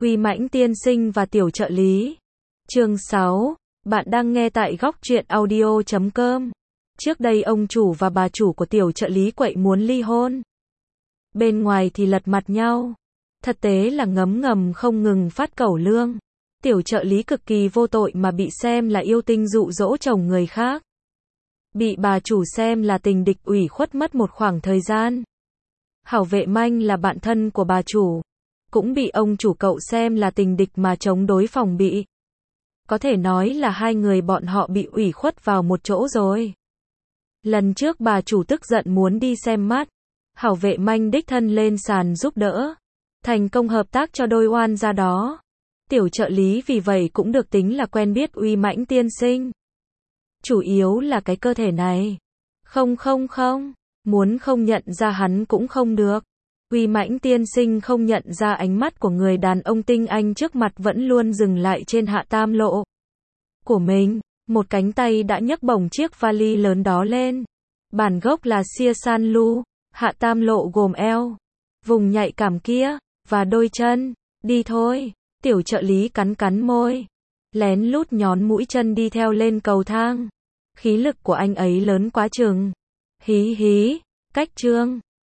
Uy Mãnh tiên sinh và tiểu trợ lý. Chương 6. Bạn đang nghe tại góc truyện audio.com. Trước đây ông chủ và bà chủ của tiểu trợ lý quậy muốn ly hôn. Bên ngoài thì lật mặt nhau. Thực tế là ngấm ngầm không ngừng phát cẩu lương. Tiểu trợ lý cực kỳ vô tội mà bị xem là yêu tinh dụ dỗ chồng người khác. Bị bà chủ xem là tình địch ủy khuất mất một khoảng thời gian. Hảo Vệ Manh là bạn thân của bà chủ. Cũng bị ông chủ cậu xem là tình địch mà chống đối phòng bị. Có thể nói là hai người bọn họ bị ủy khuất vào một chỗ rồi. Lần trước bà chủ tức giận muốn đi xem mắt. Hảo Vệ Manh đích thân lên sàn giúp đỡ. Thành công hợp tác cho đôi oan gia đó. Tiểu trợ lý vì vậy cũng được tính là quen biết Uy Mãnh tiên sinh. Chủ yếu là cái cơ thể này. Không, muốn không nhận ra hắn cũng không được. Uy Mãnh tiên sinh không nhận ra ánh mắt của người đàn ông tinh anh trước mặt vẫn luôn dừng lại trên hạ tam lộ của mình. Một cánh tay đã nhấc bổng chiếc vali lớn đó lên. Bản gốc là Sia San Lu, hạ tam lộ gồm eo, vùng nhạy cảm kia, và đôi chân. Đi thôi. Tiểu trợ lý cắn môi. Lén lút nhón mũi chân đi theo lên cầu thang. Khí lực của anh ấy lớn quá chừng. Hí hí. Cách trương.